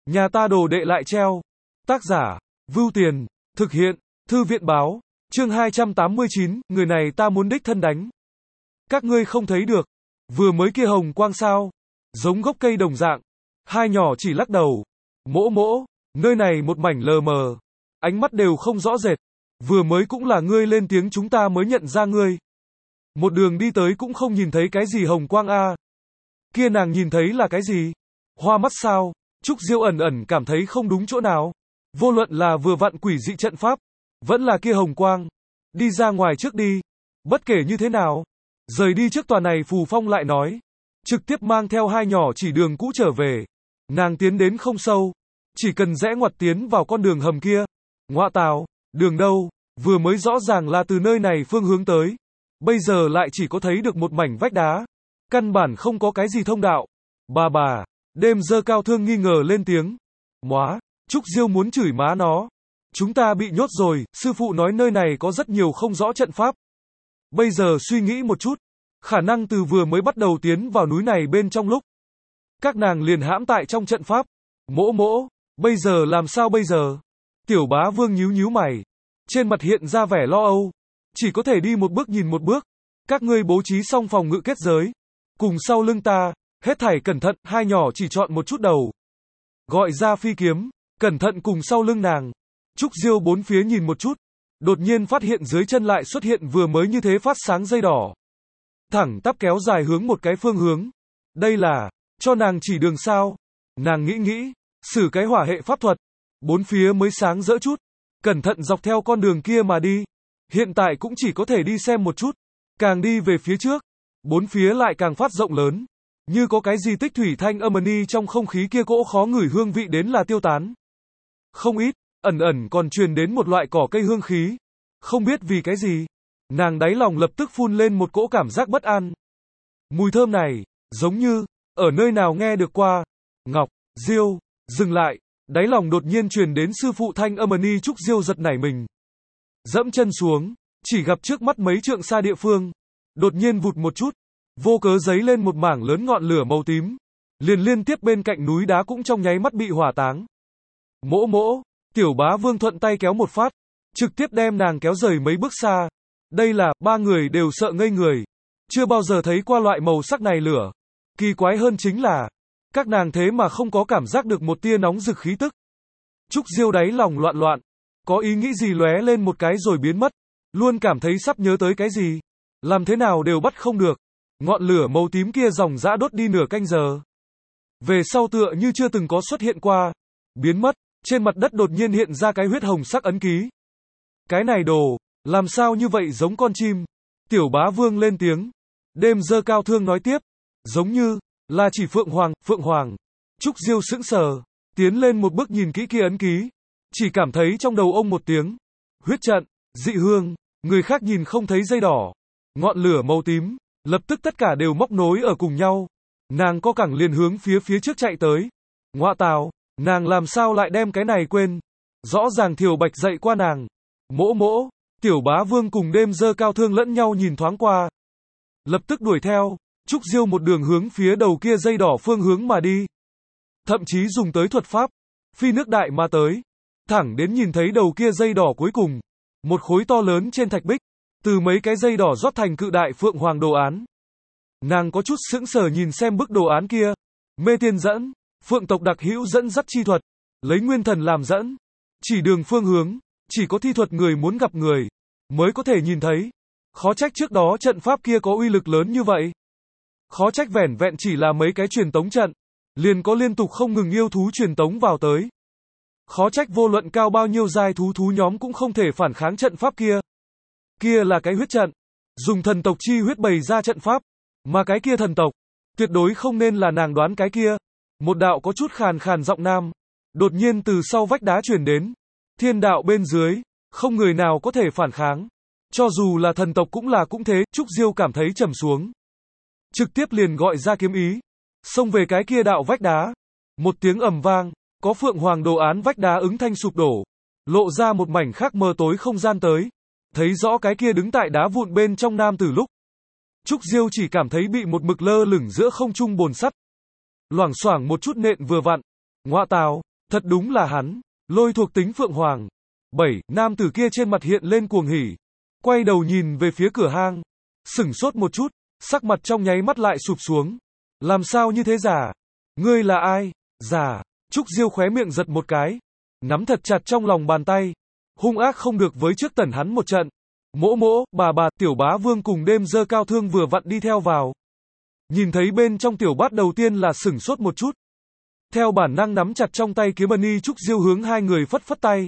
Nhà ta đồ đệ lại treo. Tác giả, Vưu Tiền, thực hiện, Thư viện báo, chương 289, người này ta muốn đích thân đánh. Các ngươi không thấy được, vừa mới kia hồng quang sao, giống gốc cây đồng dạng. Hai nhỏ chỉ lắc đầu. Mỗ mỗ, nơi này một mảnh lờ mờ, ánh mắt đều không rõ rệt. Vừa mới cũng là ngươi lên tiếng chúng ta mới nhận ra ngươi. Một đường đi tới cũng không nhìn thấy cái gì hồng quang a. Kia nàng nhìn thấy là cái gì? Hoa mắt sao? Trúc Diêu ẩn ẩn cảm thấy không đúng chỗ nào. Vô luận là vừa vặn quỷ dị trận pháp, vẫn là kia hồng quang. Đi ra ngoài trước đi. Bất kể như thế nào, rời đi trước tòa này Phù Phong lại nói. Trực tiếp mang theo hai nhỏ chỉ đường cũ trở về. Nàng tiến đến không sâu, chỉ cần rẽ ngoặt tiến vào con đường hầm kia. Ngoạ tào, đường đâu? Vừa mới rõ ràng là từ nơi này phương hướng tới. Bây giờ lại chỉ có thấy được một mảnh vách đá. Căn bản không có cái gì thông đạo. Bà, đêm dơ cao thương nghi ngờ lên tiếng. Móa, Trúc Diêu muốn chửi má nó. Chúng ta bị nhốt rồi, sư phụ nói nơi này có rất nhiều không rõ trận pháp. Bây giờ suy nghĩ một chút, khả năng từ vừa mới bắt đầu tiến vào núi này bên trong lúc. Các nàng liền hãm tại trong trận pháp. Mỗ, bây giờ làm sao bây giờ? Tiểu Bá Vương nhíu mày. Trên mặt hiện ra vẻ lo âu. Chỉ có thể đi một bước nhìn một bước. Các ngươi bố trí xong phòng ngự kết giới. Cùng sau lưng ta, hết thảy cẩn thận, hai nhỏ chỉ chọn một chút đầu. Gọi ra phi kiếm, cẩn thận cùng sau lưng nàng. Trúc Diêu bốn phía nhìn một chút. Đột nhiên phát hiện dưới chân lại xuất hiện vừa mới như thế phát sáng dây đỏ. Thẳng tắp kéo dài hướng một cái phương hướng. Đây là, cho nàng chỉ đường sao. Nàng nghĩ, sử cái hỏa hệ pháp thuật. Bốn phía mới sáng rỡ chút. Cẩn thận dọc theo con đường kia mà đi. Hiện tại cũng chỉ có thể đi xem một chút. Càng đi về phía trước, bốn phía lại càng phát rộng lớn. Như có cái gì tích thủy thanh âm ni trong không khí kia cỗ khó ngửi hương vị đến là tiêu tán. Không ít, ẩn còn truyền đến một loại cỏ cây hương khí. Không biết vì cái gì, nàng đáy lòng lập tức phun lên một cỗ cảm giác bất an. Mùi thơm này, giống như, ở nơi nào nghe được qua. Ngọc, Diêu, dừng lại, đáy lòng đột nhiên truyền đến sư phụ thanh âm ni. Trúc Diêu giật nảy mình. Dẫm chân xuống, chỉ gặp trước mắt mấy trượng xa địa phương. Đột nhiên vụt một chút, vô cớ giấy lên một mảng lớn ngọn lửa màu tím. Liền liên tiếp bên cạnh núi đá cũng trong nháy mắt bị hỏa táng. Mỗ, Tiểu Bá Vương thuận tay kéo một phát, trực tiếp đem nàng kéo rời mấy bước xa. Đây là, ba người đều sợ ngây người. Chưa bao giờ thấy qua loại màu sắc này lửa. Kỳ quái hơn chính là, các nàng thế mà không có cảm giác được một tia nóng rực khí tức. Trúc Diêu đáy lòng loạn, có ý nghĩ gì lóe lên một cái rồi biến mất. Luôn cảm thấy sắp nhớ tới cái gì. Làm thế nào đều bắt không được. Ngọn lửa màu tím kia ròng rã đốt đi nửa canh giờ. Về sau tựa như chưa từng có xuất hiện qua. Biến mất, trên mặt đất đột nhiên hiện ra cái huyết hồng sắc ấn ký. Cái này đồ, làm sao như vậy giống con chim? Tiểu Bá Vương lên tiếng. Đêm dơ cao thương nói tiếp. Giống như, là chỉ Phượng Hoàng. Trúc Diêu sững sờ, tiến lên một bước nhìn kỹ kia ấn ký. Chỉ cảm thấy trong đầu ông một tiếng. Huyết trận, dị hương, người khác nhìn không thấy dây đỏ. Ngọn lửa màu tím, lập tức tất cả đều móc nối ở cùng nhau. Nàng co cẳng liền hướng phía trước chạy tới. Ngoạ tào, nàng làm sao lại đem cái này quên. Rõ ràng Thiều Bạch dạy qua nàng. Mỗ, Tiểu Bá Vương cùng đêm dơ cao thương lẫn nhau nhìn thoáng qua. Lập tức đuổi theo, Trúc Diêu một đường hướng phía đầu kia dây đỏ phương hướng mà đi. Thậm chí dùng tới thuật pháp, phi nước đại mà tới. Thẳng đến nhìn thấy đầu kia dây đỏ cuối cùng. Một khối to lớn trên thạch bích. Từ mấy cái dây đỏ rót thành cự đại Phượng Hoàng đồ án. Nàng có chút sững sờ nhìn xem bức đồ án kia. Mê tiên dẫn, Phượng tộc đặc hữu dẫn dắt chi thuật. Lấy nguyên thần làm dẫn. Chỉ đường phương hướng, chỉ có thi thuật người muốn gặp người. Mới có thể nhìn thấy. Khó trách trước đó trận pháp kia có uy lực lớn như vậy. Khó trách vẻn vẹn chỉ là mấy cái truyền tống trận. Liền có liên tục không ngừng yêu thú truyền tống vào tới. Khó trách vô luận cao bao nhiêu giai thú nhóm cũng không thể phản kháng trận pháp kia. Kia là cái huyết trận. Dùng thần tộc chi huyết bày ra trận pháp. Mà cái kia thần tộc. Tuyệt đối không nên là nàng đoán cái kia. Một đạo có chút khàn giọng nam. Đột nhiên từ sau vách đá truyền đến. Thiên đạo bên dưới. Không người nào có thể phản kháng. Cho dù là thần tộc cũng thế. Trúc Diêu cảm thấy trầm xuống. Trực tiếp liền gọi ra kiếm ý. Xông về cái kia đạo vách đá. Một tiếng ầm vang. Có Phượng Hoàng đồ án vách đá ứng thanh sụp đổ. Lộ ra một mảnh khác mờ tối không gian tới. Thấy rõ cái kia đứng tại đá vụn bên trong nam tử lúc. Trúc Diêu chỉ cảm thấy bị một mực lơ lửng giữa không trung bồn sắt. Loảng xoảng một chút nện vừa vặn. Ngoạ tào, Thật đúng là hắn, lôi thuộc tính Phượng Hoàng. 7. Nam tử kia trên mặt hiện lên cuồng hỉ. Quay đầu nhìn về phía cửa hang. Sửng sốt một chút, sắc mặt trong nháy mắt lại sụp xuống. Làm sao như thế giả? Ngươi là ai? Giả. Trúc Diêu khóe miệng giật một cái. Nắm thật chặt trong lòng bàn tay. Hung ác không được với trước tẩn hắn một trận. Mỗ mỗ, bà, tiểu bá vương cùng đêm dơ cao thương vừa vặn đi theo vào. Nhìn thấy bên trong tiểu bát đầu tiên là sửng sốt một chút. Theo bản năng nắm chặt trong tay kiếm mani Trúc Diêu hướng hai người phất phất tay.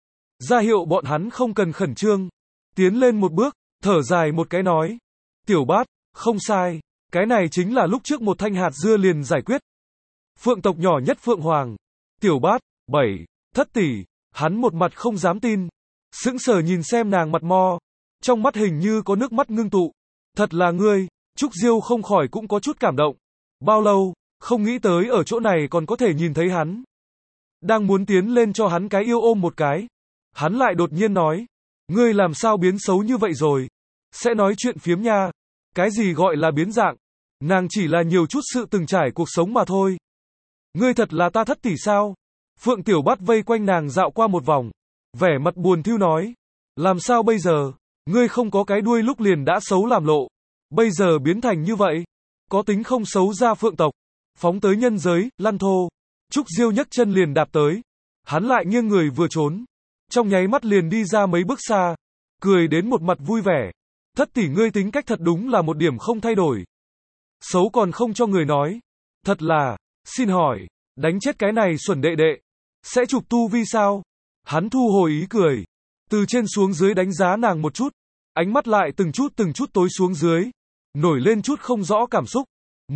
Ra hiệu bọn hắn không cần khẩn trương. Tiến lên một bước, thở dài một cái nói. Tiểu bát, không sai. Cái này chính là lúc trước một thanh hạt dưa liền giải quyết. Phượng tộc nhỏ nhất Phượng Hoàng. Tiểu bát, 7, thất tỷ. Hắn một mặt không dám tin. Sững sờ nhìn xem nàng mặt mo. Trong mắt hình như có nước mắt ngưng tụ. Thật là ngươi. Trúc Diêu không khỏi cũng có chút cảm động. Bao lâu, không nghĩ tới ở chỗ này còn có thể nhìn thấy hắn. Đang muốn tiến lên cho hắn cái yêu ôm một cái. Hắn lại đột nhiên nói. Ngươi làm sao biến xấu như vậy rồi? Sẽ nói chuyện phiếm nha. Cái gì gọi là biến dạng? Nàng chỉ là nhiều chút sự từng trải cuộc sống mà thôi. Ngươi thật là ta thất tỷ sao? Phượng Tiểu Bát vây quanh nàng dạo qua một vòng. Vẻ mặt buồn thiu nói. Làm sao bây giờ? Ngươi không có cái đuôi lúc liền đã xấu làm lộ. Bây giờ biến thành như vậy. Có tính không xấu ra Phượng tộc. Phóng tới nhân giới, lăn thô. Trúc Diêu nhấc chân liền đạp tới. Hắn lại nghiêng người vừa trốn. Trong nháy mắt liền đi ra mấy bước xa. Cười đến một mặt vui vẻ. Thất tỷ ngươi tính cách thật đúng là một điểm không thay đổi. Xấu còn không cho người nói. Thật là, xin hỏi, đánh chết cái này xuẩn đệ đệ. Sẽ chụp tu vi sao? Hắn thu hồi ý cười. Từ trên xuống dưới đánh giá nàng một chút. Ánh mắt lại từng chút tối xuống dưới. Nổi lên chút không rõ cảm xúc.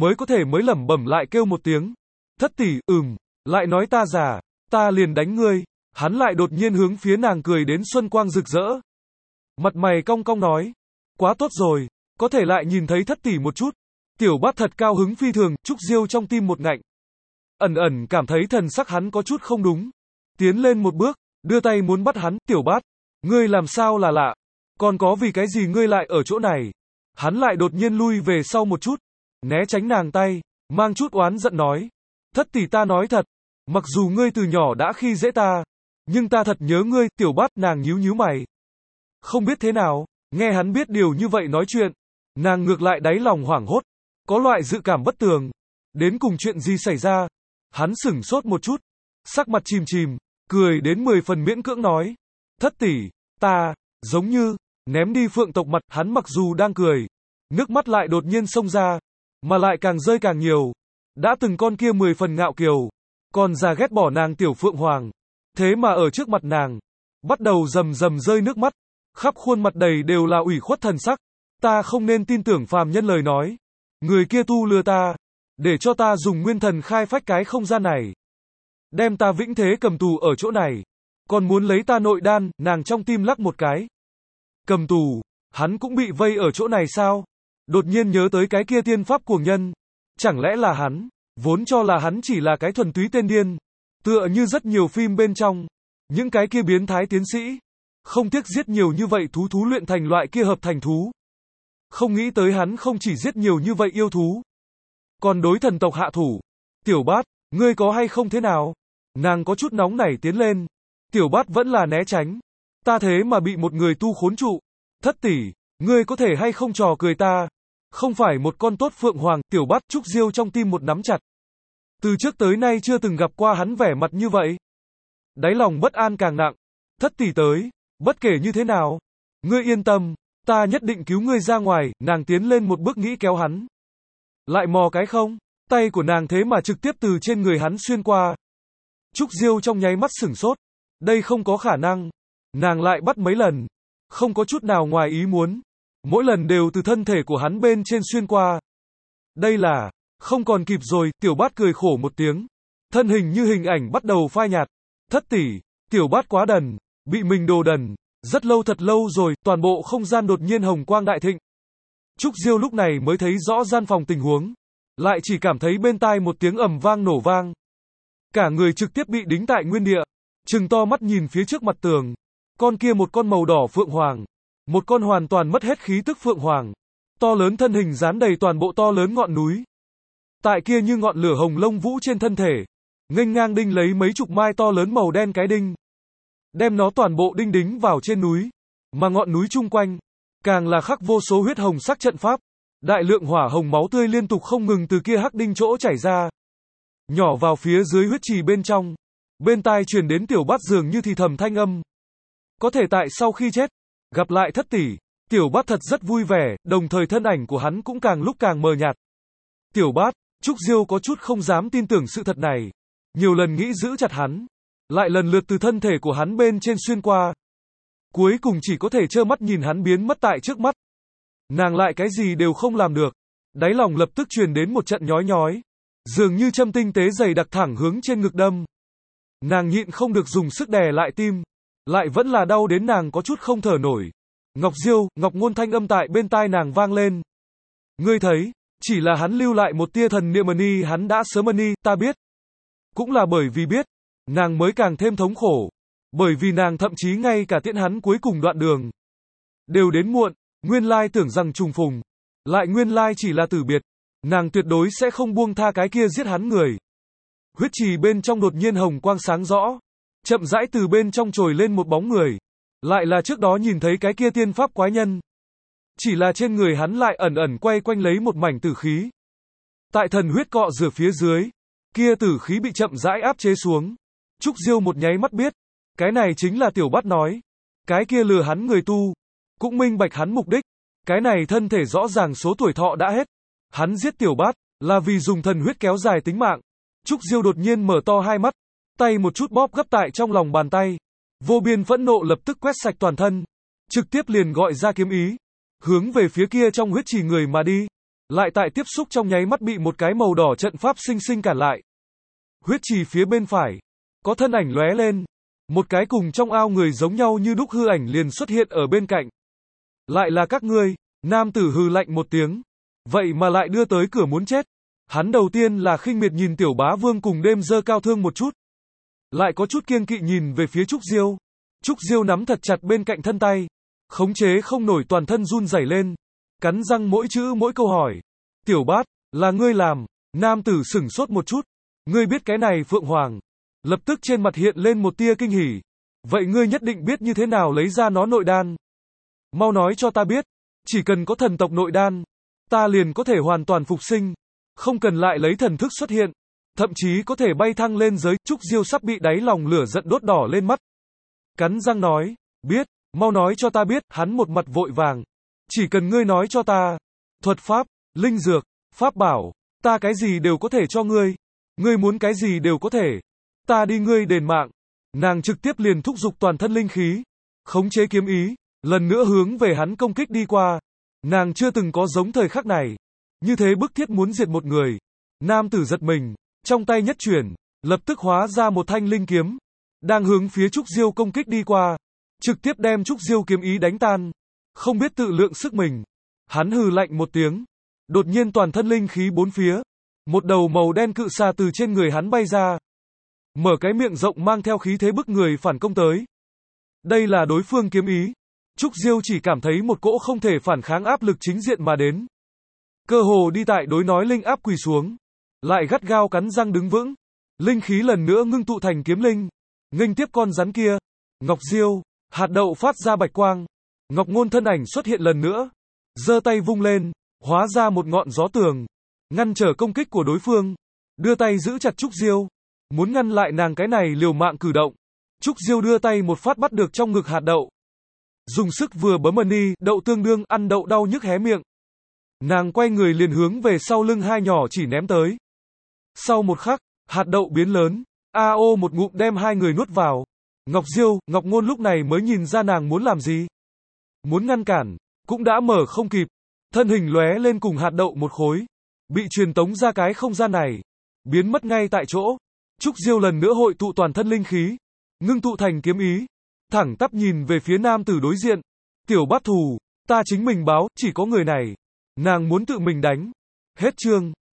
Mới lẩm bẩm lại kêu một tiếng. Thất tỷ, lại nói ta già, ta liền đánh ngươi. Hắn lại đột nhiên hướng phía nàng cười đến xuân quang rực rỡ. Mặt mày cong cong nói. Quá tốt rồi, có thể lại nhìn thấy thất tỷ một chút. Tiểu Bát thật cao hứng phi thường, Trúc Diêu trong tim một ngạnh. Ẩn ẩn cảm thấy thần sắc hắn có chút không đúng. Tiến lên một bước, đưa tay muốn bắt hắn, Tiểu Bát. Ngươi làm sao là lạ? Còn có vì cái gì ngươi lại ở chỗ này? Hắn lại đột nhiên lui về sau một chút. Né tránh nàng tay, mang chút oán giận nói. Thất tỷ ta nói thật. Mặc dù ngươi từ nhỏ đã khi dễ ta. Nhưng ta thật nhớ ngươi, Tiểu Bát nàng nhíu mày. Không biết thế nào, nghe hắn biết điều như vậy nói chuyện. Nàng ngược lại đáy lòng hoảng hốt. Có loại dự cảm bất tường. Đến cùng chuyện gì xảy ra? Hắn sửng sốt một chút. Sắc mặt chìm, cười đến 10 phần miễn cưỡng nói. Thất tỷ, ta, giống như, ném đi Phượng tộc mặt, hắn mặc dù đang cười. Nước mắt lại đột nhiên xông ra. Mà lại càng rơi càng nhiều. Đã từng con kia 10 phần ngạo kiều. Còn già ghét bỏ nàng tiểu Phượng Hoàng. Thế mà ở trước mặt nàng. Bắt đầu rầm rơi nước mắt. Khắp khuôn mặt đầy đều là ủy khuất thần sắc. Ta không nên tin tưởng phàm nhân lời nói. Người kia tu lừa ta. Để cho ta dùng nguyên thần khai phách cái không gian này. Đem ta vĩnh thế cầm tù ở chỗ này. Còn muốn lấy ta nội đan, nàng trong tim lắc một cái. Cầm tù, hắn cũng bị vây ở chỗ này sao? Đột nhiên nhớ tới cái kia tiên pháp cuồng nhân. Chẳng lẽ là hắn? Vốn cho là hắn chỉ là cái thuần túy tên điên. Tựa như rất nhiều phim bên trong. Những cái kia biến thái tiến sĩ. Không tiếc giết nhiều như vậy thú luyện thành loại kia hợp thành thú. Không nghĩ tới hắn không chỉ giết nhiều như vậy yêu thú. Còn đối thần tộc hạ thủ. Tiểu Bát, ngươi có hay không thế nào? Nàng có chút nóng nảy tiến lên. Tiểu Bát vẫn là né tránh. Ta thế mà bị một người tu khốn trụ. Thất tỷ, ngươi có thể hay không trò cười ta? Không phải một con tốt Phượng Hoàng, Tiểu Bát Trúc Diêu trong tim một nắm chặt. Từ trước tới nay chưa từng gặp qua hắn vẻ mặt như vậy. Đáy lòng bất an càng nặng. Thất tỷ tới, bất kể như thế nào. Ngươi yên tâm, ta nhất định cứu ngươi ra ngoài, nàng tiến lên một bước nghĩ kéo hắn. Lại mò cái không, tay của nàng thế mà trực tiếp từ trên người hắn xuyên qua. Trúc Diêu trong nháy mắt sửng sốt. Đây không có khả năng. Nàng lại bắt mấy lần. Không có chút nào ngoài ý muốn. Mỗi lần đều từ thân thể của hắn bên trên xuyên qua. Đây là, không còn kịp rồi, Tiểu Bát cười khổ một tiếng. Thân hình như hình ảnh bắt đầu phai nhạt. Thất tỷ, Tiểu Bát quá đần, bị mình đồ đần. Rất lâu thật lâu rồi, toàn bộ không gian đột nhiên hồng quang đại thịnh. Trúc Diêu lúc này mới thấy rõ gian phòng tình huống. Lại chỉ cảm thấy bên tai một tiếng ầm vang nổ vang. Cả người trực tiếp bị đính tại nguyên địa. Trừng to mắt nhìn phía trước mặt tường. Con kia một con màu đỏ Phượng Hoàng. Một con hoàn toàn mất hết khí tức Phượng Hoàng. To lớn thân hình dán đầy toàn bộ to lớn ngọn núi. Tại kia như ngọn lửa hồng lông vũ trên thân thể. nghênh ngang đinh lấy mấy chục mai to lớn màu đen cái đinh. Đem nó toàn bộ đinh đính vào trên núi. Mà ngọn núi chung quanh, càng là khắc vô số huyết hồng sắc trận pháp. Đại lượng hỏa hồng máu tươi liên tục không ngừng từ kia hắc đinh chỗ chảy ra. Nhỏ vào phía dưới huyết trì bên trong. Bên tai truyền đến Tiểu Bát dường như thì thầm thanh âm. Có thể tại sau khi chết, gặp lại thất tỷ, Tiểu Bát thật rất vui vẻ, đồng thời thân ảnh của hắn cũng càng lúc càng mờ nhạt. Tiểu Bát, Trúc Diêu có chút không dám tin tưởng sự thật này. Nhiều lần nghĩ giữ chặt hắn, lại lần lượt từ thân thể của hắn bên trên xuyên qua. Cuối cùng chỉ có thể trơ mắt nhìn hắn biến mất tại trước mắt. Nàng lại cái gì đều không làm được. Đáy lòng lập tức truyền đến một trận nhói nhói. Dường như châm tinh tế dày đặc thẳng hướng trên ngực đâm. Nàng nhịn không được dùng sức đè lại tim. Lại vẫn là đau đến nàng có chút không thở nổi. Ngọc Diêu, Ngọc Ngôn thanh âm tại bên tai nàng vang lên. Ngươi thấy, chỉ là hắn lưu lại một tia thần niệm mani, hắn đã sớm mani, ta biết. Cũng là bởi vì biết, nàng mới càng thêm thống khổ. Bởi vì nàng thậm chí ngay cả tiễn hắn cuối cùng đoạn đường đều đến muộn, nguyên lai tưởng rằng trùng phùng, lại nguyên lai chỉ là từ biệt. Nàng tuyệt đối sẽ không buông tha cái kia giết hắn người. Huyết trì bên trong đột nhiên hồng quang sáng rõ, chậm rãi từ bên trong trồi lên một bóng người. Lại là trước đó nhìn thấy cái kia tiên pháp quái nhân. Chỉ là trên người hắn lại ẩn ẩn quay quanh lấy một mảnh tử khí. Tại thần huyết cọ rửa phía dưới, kia tử khí bị chậm rãi áp chế xuống. Trúc Diêu một nháy mắt biết, cái này chính là Tiểu Bát nói. Cái kia lừa hắn người tu, cũng minh bạch hắn mục đích. Cái này thân thể rõ ràng số tuổi thọ đã hết. Hắn giết Tiểu Bát, là vì dùng thần huyết kéo dài tính mạng. Trúc Diêu đột nhiên mở to hai mắt, tay một chút bóp gấp tại trong lòng bàn tay. Vô biên phẫn nộ lập tức quét sạch toàn thân. Trực tiếp liền gọi ra kiếm ý. Hướng về phía kia trong huyết trì người mà đi. Lại tại tiếp xúc trong nháy mắt bị một cái màu đỏ trận pháp sinh sinh cản lại. Huyết trì phía bên phải, có thân ảnh lóe lên. Một cái cùng trong ao người giống nhau như đúc hư ảnh liền xuất hiện ở bên cạnh. Lại là các ngươi, nam tử hừ lạnh một tiếng. Vậy mà lại đưa tới cửa muốn chết. Hắn đầu tiên là khinh miệt nhìn Tiểu Bá Vương cùng đêm dơ cao thương một chút. Lại có chút kiêng kỵ nhìn về phía Trúc Diêu. Trúc Diêu nắm thật chặt bên cạnh thân tay. Khống chế không nổi toàn thân run rẩy lên. Cắn răng mỗi chữ mỗi câu hỏi. Tiểu Bát, là ngươi làm. Nam tử sửng sốt một chút. Ngươi biết cái này Phượng Hoàng. Lập tức trên mặt hiện lên một tia kinh hỉ. Vậy ngươi nhất định biết như thế nào lấy ra nó nội đan. Mau nói cho ta biết. Chỉ cần có thần tộc nội đan, ta liền có thể hoàn toàn phục sinh. Không cần lại lấy thần thức xuất hiện. Thậm chí có thể bay thăng lên giới. Trúc Diêu sắp bị đáy lòng lửa giận đốt đỏ lên mắt. Cắn răng nói, biết, mau nói cho ta biết. Hắn một mặt vội vàng. Chỉ cần ngươi nói cho ta. Thuật pháp, linh dược, pháp bảo, ta cái gì đều có thể cho ngươi. Ngươi muốn cái gì đều có thể. Ta đi ngươi đền mạng. Nàng trực tiếp liền thúc giục toàn thân linh khí. Khống chế kiếm ý. Lần nữa hướng về hắn công kích đi qua. Nàng chưa từng có giống thời khắc này. Như thế bức thiết muốn diệt một người. Nam tử giật mình. Trong tay nhất chuyển. Lập tức hóa ra một thanh linh kiếm. Đang hướng phía Trúc Diêu công kích đi qua. Trực tiếp đem Trúc Diêu kiếm ý đánh tan. Không biết tự lượng sức mình. Hắn hừ lạnh một tiếng. Đột nhiên toàn thân linh khí bốn phía. Một đầu màu đen cự xà từ trên người hắn bay ra. Mở cái miệng rộng mang theo khí thế bức người phản công tới. Đây là đối phương kiếm ý. Trúc Diêu chỉ cảm thấy một cỗ không thể phản kháng áp lực chính diện mà đến. Cơ hồ đi tại đối nói linh áp quỳ xuống. Lại gắt gao cắn răng đứng vững. Linh khí lần nữa ngưng tụ thành kiếm linh. Nghênh tiếp con rắn kia. Ngọc Diêu, hạt đậu phát ra bạch quang. Ngọc Ngôn thân ảnh xuất hiện lần nữa. Giơ tay vung lên. Hóa ra một ngọn gió tường. Ngăn trở công kích của đối phương. Đưa tay giữ chặt Trúc Diêu. Muốn ngăn lại nàng cái này liều mạng cử động. Trúc Diêu đưa tay một phát bắt được trong ngực hạt đậu. Dùng sức vừa bấm mani, đậu tương đương ăn đậu đau nhức hé miệng. Nàng quay người liền hướng về sau lưng hai nhỏ chỉ ném tới. Sau một khắc, hạt đậu biến lớn. A.O. một ngụm đem hai người nuốt vào. Ngọc Diêu, Ngọc Ngôn lúc này mới nhìn ra nàng muốn làm gì. Muốn ngăn cản, cũng đã mở không kịp. Thân hình lóe lên cùng hạt đậu một khối. Bị truyền tống ra cái không gian này. Biến mất ngay tại chỗ. Trúc Diêu lần nữa hội tụ toàn thân linh khí. Ngưng tụ thành kiếm ý. Thẳng tắp nhìn về phía nam tử đối diện. Tiểu Bát thù, ta chính mình báo, chỉ có người này. Nàng muốn tự mình đánh. Hết chương.